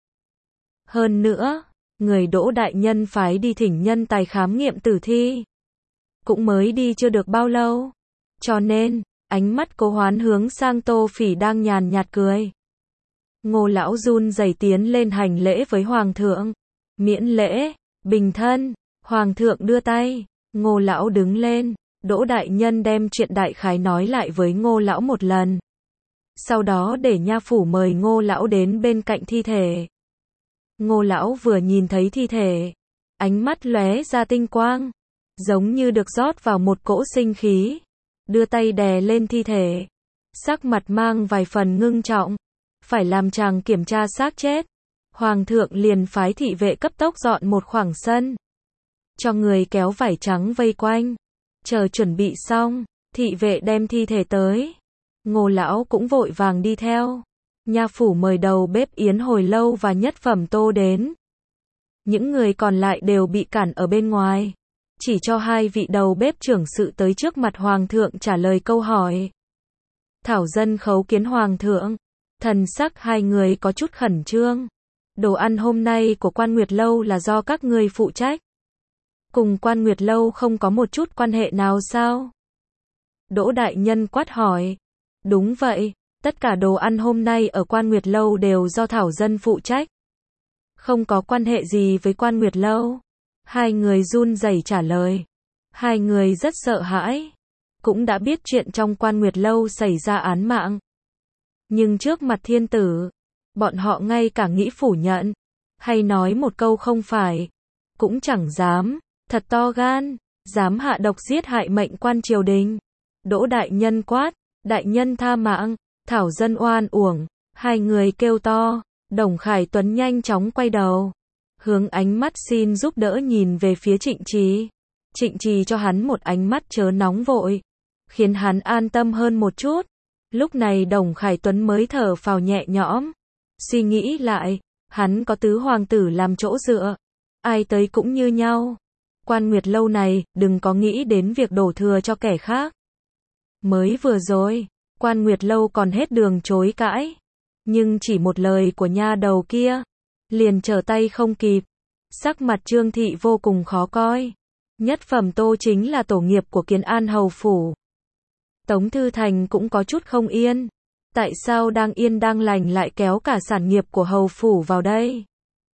Hơn nữa, người Đỗ đại nhân phái đi thỉnh nhân tài khám nghiệm tử thi. Cũng mới đi chưa được bao lâu. Cho nên, ánh mắt Cố Hoán hướng sang Tô Phỉ đang nhàn nhạt cười. Ngô lão run rẩy tiến lên hành lễ với Hoàng thượng. Miễn lễ, bình thân. Hoàng thượng đưa tay. Ngô lão đứng lên. Đỗ đại nhân đem chuyện đại khái nói lại với Ngô lão một lần. Sau đó để nha phủ mời Ngô lão đến bên cạnh thi thể. Ngô lão vừa nhìn thấy thi thể, ánh mắt lóe ra tinh quang, giống như được rót vào một cỗ sinh khí, đưa tay đè lên thi thể, sắc mặt mang vài phần ngưng trọng, phải làm chàng kiểm tra xác chết. Hoàng thượng liền phái thị vệ cấp tốc dọn một khoảng sân, cho người kéo vải trắng vây quanh, chờ chuẩn bị xong, thị vệ đem thi thể tới. Ngô lão cũng vội vàng đi theo. Nha phủ mời đầu bếp Yến Hồi Lâu và Nhất Phẩm Tô đến. Những người còn lại đều bị cản ở bên ngoài. Chỉ cho hai vị đầu bếp trưởng sự tới trước mặt Hoàng thượng trả lời câu hỏi. Thảo dân khấu kiến Hoàng thượng. Thần sắc hai người có chút khẩn trương. Đồ ăn hôm nay của Quan Nguyệt Lâu là do các ngươi phụ trách. Cùng Quan Nguyệt Lâu không có một chút quan hệ nào sao? Đỗ đại nhân quát hỏi. Đúng vậy. Tất cả đồ ăn hôm nay ở Quan Nguyệt Lâu đều do Thảo dân phụ trách. Không có quan hệ gì với Quan Nguyệt Lâu. Hai người run rẩy trả lời. Hai người rất sợ hãi. Cũng đã biết chuyện trong Quan Nguyệt Lâu xảy ra án mạng. Nhưng trước mặt thiên tử, bọn họ ngay cả nghĩ phủ nhận, hay nói một câu không phải, cũng chẳng dám, thật to gan, dám hạ độc giết hại mệnh quan triều đình. Đỗ đại nhân quát, đại nhân tha mạng. Thảo dân oan uổng, hai người kêu to. Đồng Khải Tuấn nhanh chóng quay đầu, hướng ánh mắt xin giúp đỡ nhìn về phía Trịnh Trì. Trịnh Trì cho hắn một ánh mắt chớ nóng vội, khiến hắn an tâm hơn một chút. Lúc này Đồng Khải Tuấn mới thở phào nhẹ nhõm. Suy nghĩ lại, hắn có tứ hoàng tử làm chỗ dựa, ai tới cũng như nhau. Quan Nguyệt Lâu này, đừng có nghĩ đến việc đổ thừa cho kẻ khác. Mới vừa rồi, Quan Nguyệt Lâu còn hết đường chối cãi. Nhưng chỉ một lời của nha đầu kia, liền trở tay không kịp. Sắc mặt Trương Thị vô cùng khó coi. Nhất Phẩm Tô chính là tổ nghiệp của Kiến An Hầu Phủ. Tống Thư Thành cũng có chút không yên. Tại sao đang yên đang lành lại kéo cả sản nghiệp của Hầu Phủ vào đây?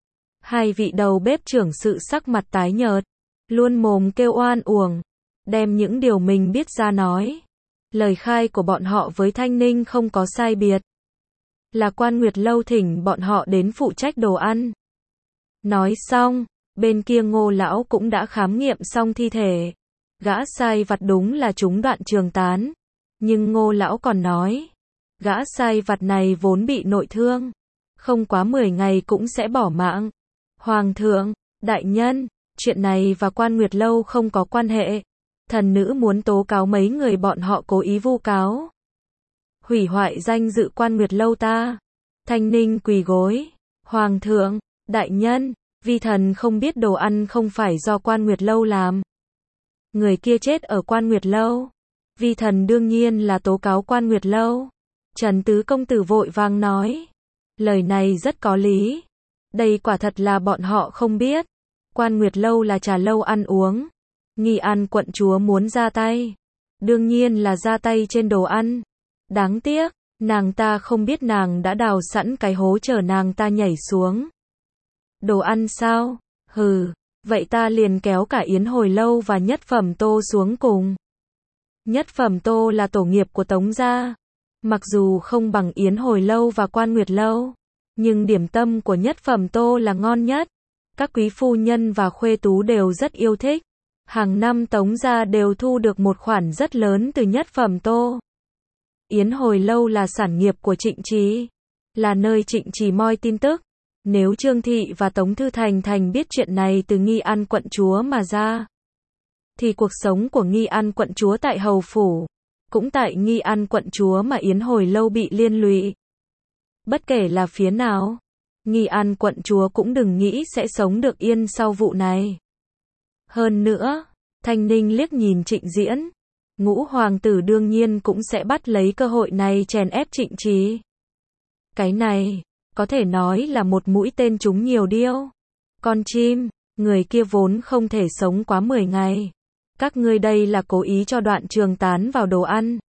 Hai vị đầu bếp trưởng sự sắc mặt tái nhợt, luôn mồm kêu oan uổng, đem những điều mình biết ra nói. Lời khai của bọn họ với Thanh Ninh không có sai biệt. Là Quan Nguyệt Lâu thỉnh bọn họ đến phụ trách đồ ăn. Nói xong, bên kia Ngô lão cũng đã khám nghiệm xong thi thể. Gã sai vặt đúng là trúng đoạn trường tán. Nhưng Ngô lão còn nói, gã sai vặt này vốn bị nội thương, không quá 10 ngày cũng sẽ bỏ mạng. Hoàng thượng, đại nhân, chuyện này và Quan Nguyệt Lâu không có quan hệ. Thần nữ muốn tố cáo mấy người bọn họ cố ý vu cáo, hủy hoại danh dự Quan Nguyệt Lâu ta. Thanh Ninh quỳ gối. Hoàng thượng, đại nhân, vi thần không biết đồ ăn không phải do Quan Nguyệt Lâu làm. Người kia chết ở Quan Nguyệt Lâu. Vi thần đương nhiên là tố cáo Quan Nguyệt Lâu. Trần Tứ công tử vội vàng nói. Lời này rất có lý. Đây quả thật là bọn họ không biết. Quan Nguyệt Lâu là trà lâu ăn uống. Nghi An quận chúa muốn ra tay. Đương nhiên là ra tay trên đồ ăn. Đáng tiếc, nàng ta không biết nàng đã đào sẵn cái hố chờ nàng ta nhảy xuống. Đồ ăn sao? Hừ, vậy ta liền kéo cả Yến Hồi Lâu và Nhất Phẩm Tô xuống cùng. Nhất Phẩm Tô là tổ nghiệp của Tống gia. Mặc dù không bằng Yến Hồi Lâu và Quan Nguyệt Lâu, nhưng điểm tâm của Nhất Phẩm Tô là ngon nhất. Các quý phu nhân và khuê tú đều rất yêu thích. Hàng năm Tống gia đều thu được một khoản rất lớn từ Nhất Phẩm Tô. Yến Hồi Lâu là sản nghiệp của Trịnh Trì, là nơi Trịnh Trì moi tin tức. Nếu Trương Thị và Tống Thư Thành biết chuyện này từ Nghi An quận chúa mà ra, thì cuộc sống của Nghi An quận chúa tại hầu phủ, cũng tại Nghi An quận chúa mà Yến Hồi Lâu bị liên lụy. Bất kể là phía nào, Nghi An quận chúa cũng đừng nghĩ sẽ sống được yên sau vụ này. Hơn nữa, Thanh Ninh liếc nhìn Trịnh Diễn, Ngũ hoàng tử đương nhiên cũng sẽ bắt lấy cơ hội này chèn ép Trịnh Trì. Cái này, có thể nói là một mũi tên trúng nhiều điêu. Con chim, người kia vốn không thể sống quá 10 ngày. Các ngươi đây là cố ý cho Đoạn Trường tán vào đồ ăn.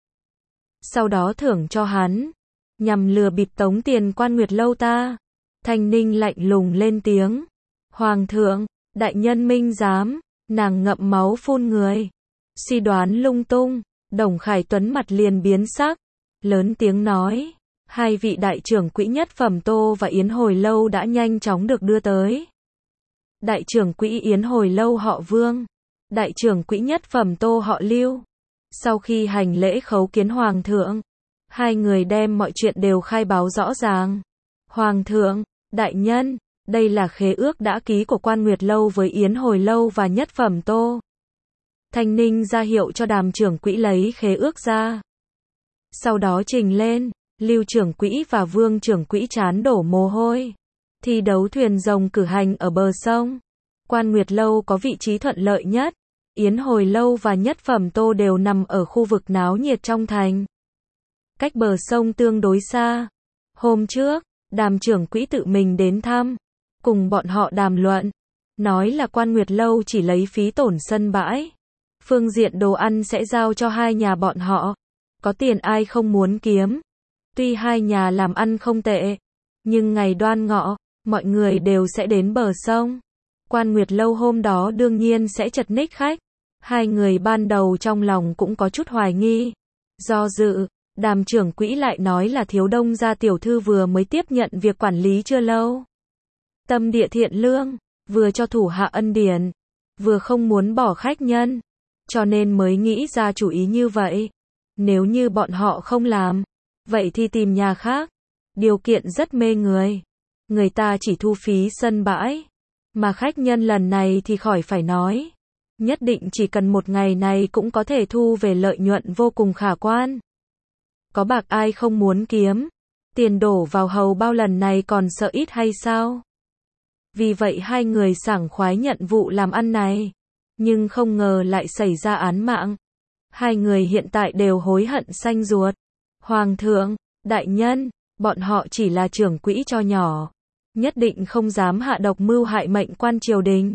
Sau đó thưởng cho hắn, nhằm lừa bịp tống tiền Quan Nguyệt Lâu ta. Thanh Ninh lạnh lùng lên tiếng. Hoàng thượng, đại nhân minh giám, nàng ngậm máu phun người. Suy đoán lung tung, Đồng Khải Tuấn mặt liền biến sắc, lớn tiếng nói. Hai vị đại trưởng quỹ Nhất Phẩm Tô và Yến Hồi Lâu đã nhanh chóng được đưa tới. Đại trưởng quỹ Yến Hồi Lâu họ Vương, đại trưởng quỹ Nhất Phẩm Tô họ Lưu. Sau khi hành lễ khấu kiến Hoàng thượng, hai người đem mọi chuyện đều khai báo rõ ràng. Hoàng thượng, đại nhân, đây là khế ước đã ký của Quan Nguyệt Lâu với Yến Hồi Lâu và Nhất Phẩm Tô. Thanh Ninh ra hiệu cho Đàm trưởng quỹ lấy khế ước ra. Sau đó trình lên. Lưu trưởng quỹ và Vương trưởng quỹ trán đổ mồ hôi. Thi đấu thuyền rồng cử hành ở bờ sông. Quan Nguyệt Lâu có vị trí thuận lợi nhất. Yến Hồi Lâu và Nhất Phẩm Tô đều nằm ở khu vực náo nhiệt trong thành. Cách bờ sông tương đối xa. Hôm trước, Đàm trưởng quỹ tự mình đến thăm, cùng bọn họ đàm luận. Nói là Quan Nguyệt Lâu chỉ lấy phí tổn sân bãi. Phương diện đồ ăn sẽ giao cho hai nhà bọn họ. Có tiền ai không muốn kiếm. Tuy hai nhà làm ăn không tệ, nhưng ngày Đoan Ngọ, mọi người đều sẽ đến bờ sông. Quan Nguyệt Lâu hôm đó đương nhiên sẽ chật ních khách. Hai người ban đầu trong lòng cũng có chút hoài nghi. Do dự, Đàm trưởng quỹ lại nói là Thiếu Đông gia tiểu thư vừa mới tiếp nhận việc quản lý chưa lâu. Tâm địa thiện lương, vừa cho thủ hạ ân điển, vừa không muốn bỏ khách nhân, cho nên mới nghĩ ra chủ ý như vậy. Nếu như bọn họ không làm, vậy thì tìm nhà khác. Điều kiện rất mê người. Người ta chỉ thu phí sân bãi. Mà khách nhân lần này thì khỏi phải nói. Nhất định chỉ cần một ngày này cũng có thể thu về lợi nhuận vô cùng khả quan. Có bạc ai không muốn kiếm. Tiền đổ vào hầu bao lần này còn sợ ít hay sao? Vì vậy hai người sảng khoái nhận vụ làm ăn này. Nhưng không ngờ lại xảy ra án mạng. Hai người hiện tại đều hối hận xanh ruột. Hoàng thượng, đại nhân, bọn họ chỉ là trưởng quỹ cho nhỏ. Nhất định không dám hạ độc mưu hại mệnh quan triều đình.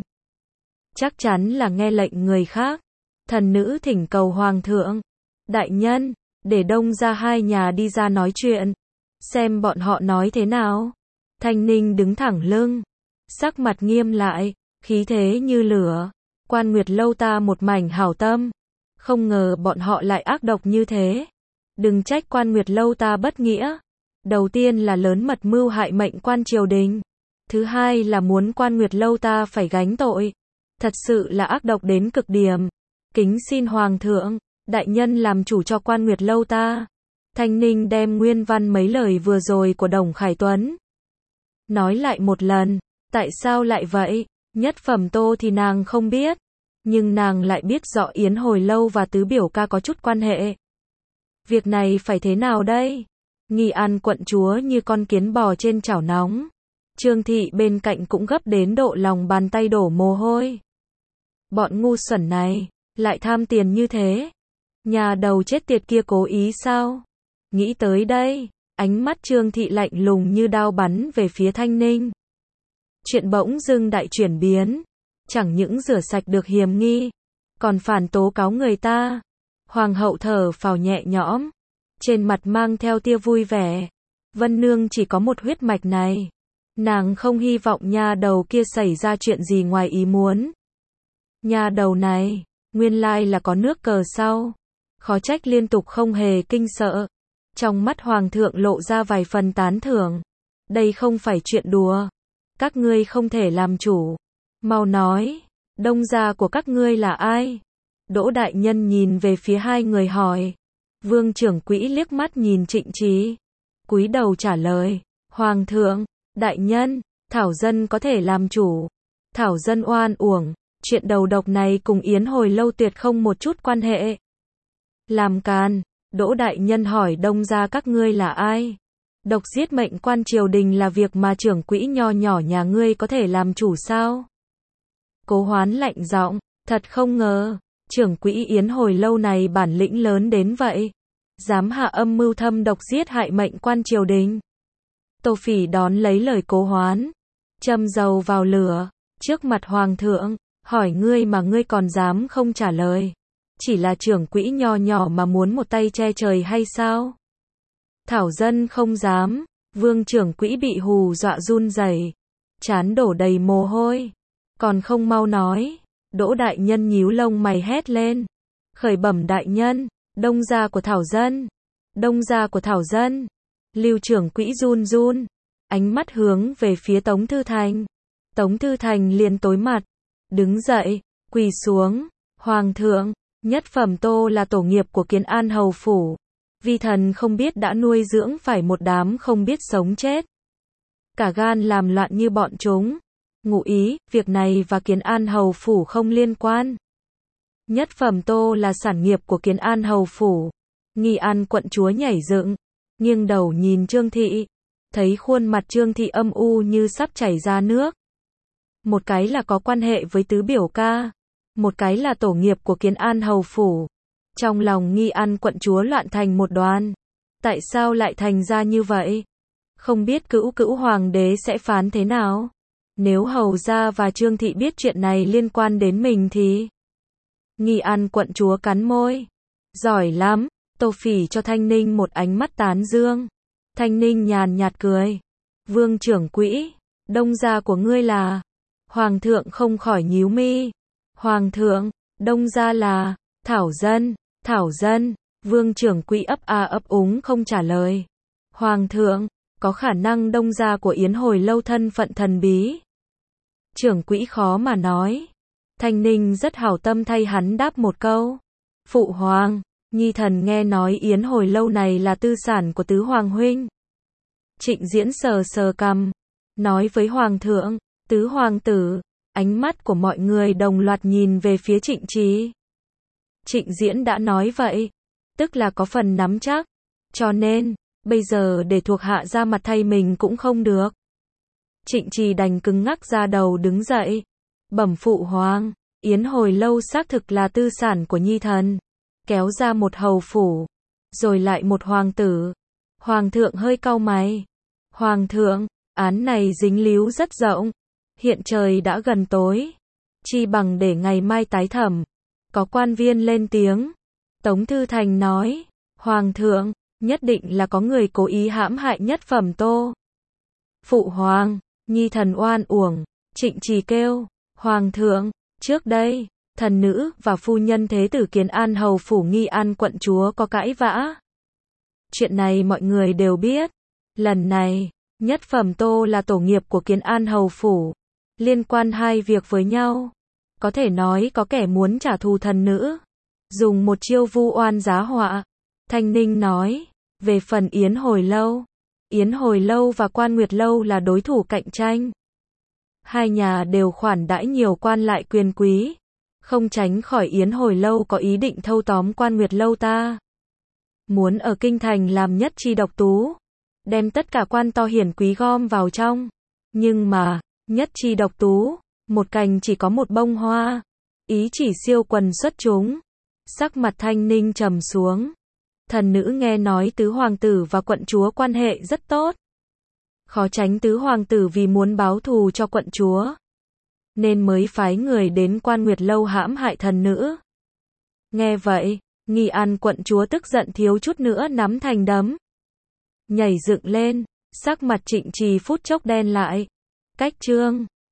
Chắc chắn là nghe lệnh người khác. Thần nữ thỉnh cầu Hoàng thượng, đại nhân, để Đông ra hai nhà đi ra nói chuyện. Xem bọn họ nói thế nào. Thanh Ninh đứng thẳng lưng. Sắc mặt nghiêm lại, khí thế như lửa. Quan Nguyệt Lâu ta một mảnh hảo tâm. Không ngờ bọn họ lại ác độc như thế. Đừng trách Quan Nguyệt Lâu ta bất nghĩa. Đầu tiên là lớn mật mưu hại mệnh quan triều đình. Thứ hai là muốn Quan Nguyệt Lâu ta phải gánh tội. Thật sự là ác độc đến cực điểm. Kính xin Hoàng thượng, đại nhân làm chủ cho Quan Nguyệt Lâu ta. Thanh Ninh đem nguyên văn mấy lời vừa rồi của Đồng Khải Tuấn nói lại một lần. Tại sao lại vậy? Nhất Phẩm Tô thì nàng không biết. Nhưng nàng lại biết rõ Yến Hồi Lâu và Tứ Biểu ca có chút quan hệ. Việc này phải thế nào đây? Nghi An quận chúa như con kiến bò trên chảo nóng. Trương Thị bên cạnh cũng gấp đến độ lòng bàn tay đổ mồ hôi. Bọn ngu xuẩn này, lại tham tiền như thế. Nhà đầu chết tiệt kia cố ý sao? Nghĩ tới đây, ánh mắt Trương Thị lạnh lùng như đao bắn về phía Thanh Ninh. Chuyện bỗng dưng đại chuyển biến. Chẳng những rửa sạch được hiềm nghi, còn phản tố cáo người ta. Hoàng hậu thở phào nhẹ nhõm. trên mặt mang theo tia vui vẻ. Vân Nương chỉ có một huyết mạch này. Nàng không hy vọng nha đầu kia xảy ra chuyện gì ngoài ý muốn. Nha đầu này, nguyên lai là có nước cờ sau. Khó trách liên tục không hề kinh sợ. Trong mắt hoàng thượng lộ ra vài phần tán thưởng. Đây không phải chuyện đùa. Các ngươi không thể làm chủ. Mau nói, đông gia của các ngươi là ai? Đỗ đại nhân nhìn về phía hai người hỏi. Vương trưởng quỹ liếc mắt nhìn Trịnh Trí. Cúi đầu trả lời. Hoàng thượng, đại nhân, Thảo Dân có thể làm chủ. Thảo Dân oan uổng. Chuyện đầu độc này cùng Yến Hồi Lâu tuyệt không một chút quan hệ. Làm càn. Đỗ đại nhân hỏi đông gia các ngươi là ai? Độc giết mệnh quan triều đình là việc mà trưởng quỹ nho nhỏ nhà ngươi có thể làm chủ sao? Cố Hoán lạnh giọng, thật không ngờ, trưởng quỹ Yến Hồi Lâu này bản lĩnh lớn đến vậy. Dám hạ âm mưu thâm độc giết hại mệnh quan triều đình. Tô Phỉ đón lấy lời Cố Hoán, châm dầu vào lửa, trước mặt hoàng thượng, hỏi ngươi mà ngươi còn dám không trả lời. Chỉ là trưởng quỹ nho nhỏ mà muốn một tay che trời hay sao? Thảo Dân không dám. Vương trưởng quỹ bị hù dọa run rẩy, trán đổ đầy mồ hôi. Còn không mau nói. Đỗ đại nhân nhíu lông mày hét lên. Khởi bẩm đại nhân, đông gia của Thảo Dân. Đông gia của Thảo Dân. Lưu trưởng quỹ run run, ánh mắt hướng về phía Tống Thư Thành. Tống Thư Thành liền tối mặt, đứng dậy, quỳ xuống. Hoàng thượng, nhất phẩm Tô là tổ nghiệp của Kiến An hầu phủ. Vi thần không biết đã nuôi dưỡng phải một đám không biết sống chết. Cả gan làm loạn như bọn chúng. Ngụ ý, việc này và Kiến An hầu phủ không liên quan. Nhất phẩm Tô là sản nghiệp của Kiến An hầu phủ. Nghi An quận chúa nhảy dựng, nghiêng đầu nhìn Trương Thị, thấy khuôn mặt Trương Thị âm u như sắp chảy ra nước. Một cái là có quan hệ với tứ biểu ca, một cái là tổ nghiệp của Kiến An hầu phủ. Trong lòng Nghi An quận chúa loạn thành một đoàn. Tại sao lại thành ra như vậy? Không biết cữu hoàng đế sẽ phán thế nào? Nếu hầu gia và Trương Thị biết chuyện này liên quan đến mình thì... Nghi An quận chúa cắn môi. Giỏi lắm. Tô Phỉ cho Thanh Ninh một ánh mắt tán dương. Thanh Ninh nhàn nhạt cười. Vương trưởng quỹ, đông gia của ngươi là... Hoàng thượng không khỏi nhíu mi. Hoàng thượng, đông gia là... Thảo Dân. Thảo Dân. Vương trưởng quỹ ấp a ấp úng không trả lời. Hoàng thượng, có khả năng đông gia của Yến Hồi Lâu thân phận thần bí. Trưởng quỹ khó mà nói. Thanh Ninh rất hảo tâm thay hắn đáp một câu. Phụ hoàng, nhi thần nghe nói Yến Hồi Lâu này là tư sản của tứ hoàng huynh. Trịnh Diễn sờ sờ cằm, nói với hoàng thượng, tứ hoàng tử. Ánh mắt của mọi người đồng loạt nhìn về phía Trịnh Trí. Trịnh Diễn đã nói vậy, tức là có phần nắm chắc, cho nên, bây giờ để thuộc hạ ra mặt thay mình cũng không được. Trịnh Trì đành cứng ngắc ra đầu đứng dậy. Bẩm phụ hoàng, Yến Hồi Lâu xác thực là tư sản của nhi thần. Kéo ra một hầu phủ, rồi lại một hoàng tử. Hoàng thượng hơi cau mày. Hoàng thượng, án này dính líu rất rộng. Hiện trời đã gần tối. Chi bằng để ngày mai tái thẩm. Có quan viên lên tiếng. Tống Thư Thành nói. Hoàng thượng, nhất định là có người cố ý hãm hại nhất phẩm Tô. Phụ hoàng, nhi thần oan uổng. Trịnh Trì kêu. Hoàng thượng, trước đây, thần nữ và phu nhân thế tử Kiến An hầu phủ Nghi An quận chúa có cãi vã. Chuyện này mọi người đều biết. Lần này, nhất phẩm Tô là tổ nghiệp của Kiến An hầu phủ. Liên quan hai việc với nhau. Có thể nói có kẻ muốn trả thù thần nữ. Dùng một chiêu vu oan giá họa. Thanh Ninh nói. Về phần Yến Hồi Lâu. Yến Hồi Lâu và Quan Nguyệt Lâu là đối thủ cạnh tranh. Hai nhà đều khoản đãi nhiều quan lại quyền quý. Không tránh khỏi Yến Hồi Lâu có ý định thâu tóm Quan Nguyệt Lâu ta. Muốn ở kinh thành làm nhất chi độc tú. Đem tất cả quan to hiển quý gom vào trong. Nhưng mà, nhất chi độc tú, một cành chỉ có một bông hoa. Ý chỉ siêu quần xuất chúng. Sắc mặt Thanh Ninh trầm xuống. Thần nữ nghe nói tứ hoàng tử và quận chúa quan hệ rất tốt. Khó tránh tứ hoàng tử vì muốn báo thù cho quận chúa, nên mới phái người đến Quan Nguyệt Lâu hãm hại thần nữ. Nghe vậy, Nghi An quận chúa tức giận thiếu chút nữa nắm thành đấm. Nhảy dựng lên, sắc mặt Trịnh Trì phút chốc đen lại. Cách chương